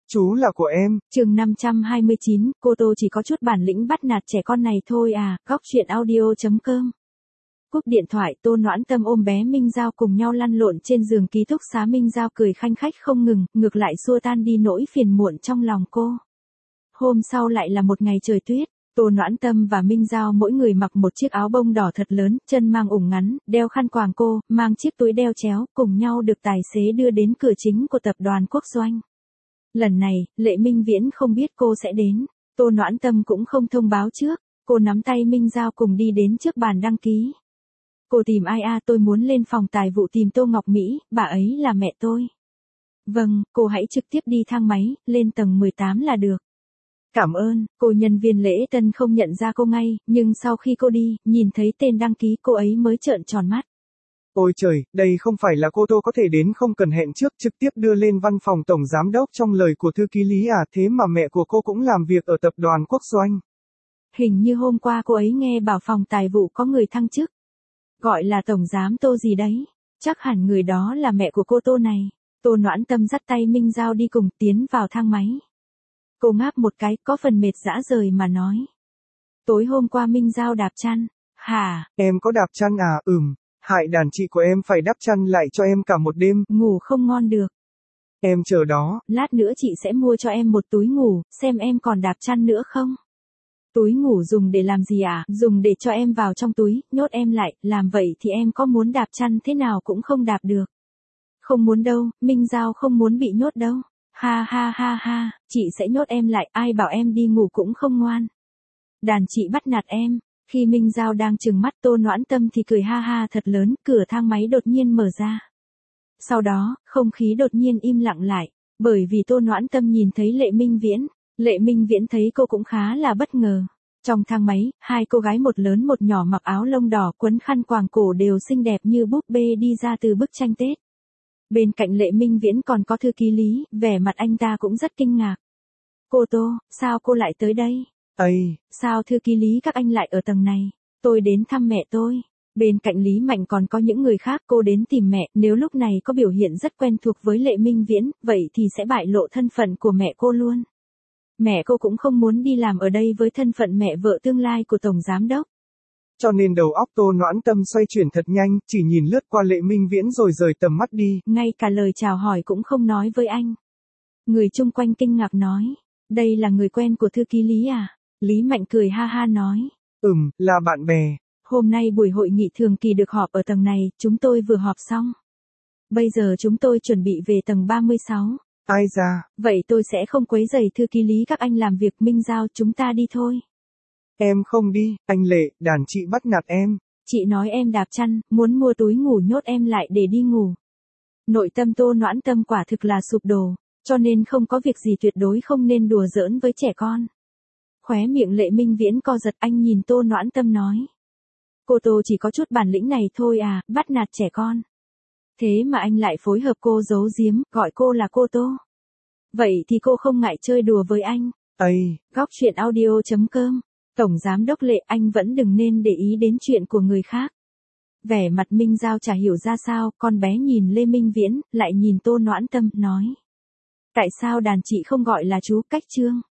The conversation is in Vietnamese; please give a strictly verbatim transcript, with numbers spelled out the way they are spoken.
Chú là của em. Chương năm trăm hai mươi chín, cô Tô chỉ có chút bản lĩnh bắt nạt trẻ con này thôi à, góc truyện audio chấm com. Cúp điện thoại, Tô Noãn Tâm ôm bé Minh Giao cùng nhau lăn lộn trên giường ký túc xá. Minh Giao cười khanh khách không ngừng, ngược lại xua tan đi nỗi phiền muộn trong lòng cô. Hôm sau lại là một ngày trời tuyết. Tô Noãn Tâm và Minh Giao mỗi người mặc một chiếc áo bông đỏ thật lớn, chân mang ủng ngắn, đeo khăn quàng cô, mang chiếc túi đeo chéo, cùng nhau được tài xế đưa đến cửa chính của tập đoàn Quốc Doanh. Lần này, Lệ Minh Viễn không biết cô sẽ đến, Tô Noãn Tâm cũng không thông báo trước, cô nắm tay Minh Giao cùng đi đến trước bàn đăng ký. Cô tìm ai à, tôi muốn lên phòng tài vụ tìm Tô Ngọc Mỹ, bà ấy là mẹ tôi. Vâng, cô hãy trực tiếp đi thang máy, lên tầng mười tám là được. Cảm ơn, cô nhân viên lễ tân không nhận ra cô ngay, nhưng sau khi cô đi, nhìn thấy tên đăng ký cô ấy mới trợn tròn mắt. Ôi trời, đây không phải là cô Tô có thể đến không cần hẹn trước trực tiếp đưa lên văn phòng tổng giám đốc trong lời của thư ký Lý à, thế mà mẹ của cô cũng làm việc ở tập đoàn Quốc Doanh. Hình như hôm qua cô ấy nghe bảo phòng tài vụ có người thăng chức. Gọi là tổng giám Tô gì đấy, chắc hẳn người đó là mẹ của cô Tô này. Tô Noãn Tâm dắt tay Minh Giao đi cùng tiến vào thang máy. Cô ngáp một cái, có phần mệt rã rời mà nói. Tối hôm qua Minh Giao đạp chăn. Hả? Em có đạp chăn à? Ừm, hại đàn chị của em phải đắp chăn lại cho em cả một đêm. Ngủ không ngon được. Em chờ đó. Lát nữa chị sẽ mua cho em một túi ngủ, xem em còn đạp chăn nữa không? Túi ngủ dùng để làm gì à? Dùng để cho em vào trong túi, nhốt em lại, làm vậy thì em có muốn đạp chăn thế nào cũng không đạp được. Không muốn đâu, Minh Giao không muốn bị nhốt đâu. Ha ha ha ha, chị sẽ nhốt em lại, ai bảo em đi ngủ cũng không ngoan. Đàn chị bắt nạt em. Khi Minh Giao đang trừng mắt, Tô Noãn Tâm thì cười ha ha thật lớn, cửa thang máy đột nhiên mở ra. Sau đó, không khí đột nhiên im lặng lại, bởi vì Tô Noãn Tâm nhìn thấy Lệ Minh Viễn. Lệ Minh Viễn thấy cô cũng khá là bất ngờ. Trong thang máy, hai cô gái một lớn một nhỏ mặc áo lông đỏ quấn khăn quàng cổ đều xinh đẹp như búp bê đi ra từ bức tranh Tết. Bên cạnh Lệ Minh Viễn còn có thư ký Lý, vẻ mặt anh ta cũng rất kinh ngạc. Cô Tô, sao cô lại tới đây? Ây! Sao thư ký Lý các anh lại ở tầng này? Tôi đến thăm mẹ tôi. Bên cạnh Lý Mạnh còn có những người khác, cô đến tìm mẹ, nếu lúc này có biểu hiện rất quen thuộc với Lệ Minh Viễn, vậy thì sẽ bại lộ thân phận của mẹ cô luôn. Mẹ cô cũng không muốn đi làm ở đây với thân phận mẹ vợ tương lai của tổng giám đốc. Cho nên đầu óc Tô Noãn Tâm xoay chuyển thật nhanh, chỉ nhìn lướt qua Lệ Minh Viễn rồi rời tầm mắt đi. Ngay cả lời chào hỏi cũng không nói với anh. Người chung quanh kinh ngạc nói, đây là người quen của thư ký Lý à? Lý Mạnh cười ha ha nói. Ừm, là bạn bè. Hôm nay buổi hội nghị thường kỳ được họp ở tầng này, chúng tôi vừa họp xong. Bây giờ chúng tôi chuẩn bị về tầng ba mươi sáu. Ai da? Vậy tôi sẽ không quấy rầy thư ký Lý các anh làm việc. Minh Giao, chúng ta đi thôi. Em không đi, anh Lệ, đàn chị bắt nạt em. Chị nói em đạp chăn, muốn mua túi ngủ nhốt em lại để đi ngủ. Nội tâm Tô Noãn Tâm quả thực là sụp đổ, cho nên không có việc gì tuyệt đối không nên đùa giỡn với trẻ con. Khóe miệng Lệ Minh Viễn co giật, anh nhìn Tô Noãn Tâm nói. Cô Tô chỉ có chút bản lĩnh này thôi à, bắt nạt trẻ con. Thế mà anh lại phối hợp cô giấu giếm, gọi cô là cô Tô. Vậy thì cô không ngại chơi đùa với anh. Ây! Góc truyện audio chấm com. Tổng giám đốc Lệ, anh vẫn đừng nên để ý đến chuyện của người khác. Vẻ mặt Minh Giao chả hiểu ra sao, con bé nhìn Lê Minh Viễn, lại nhìn Tô Noãn Tâm, nói. Tại sao đàn chị không gọi là chú Cách Trương?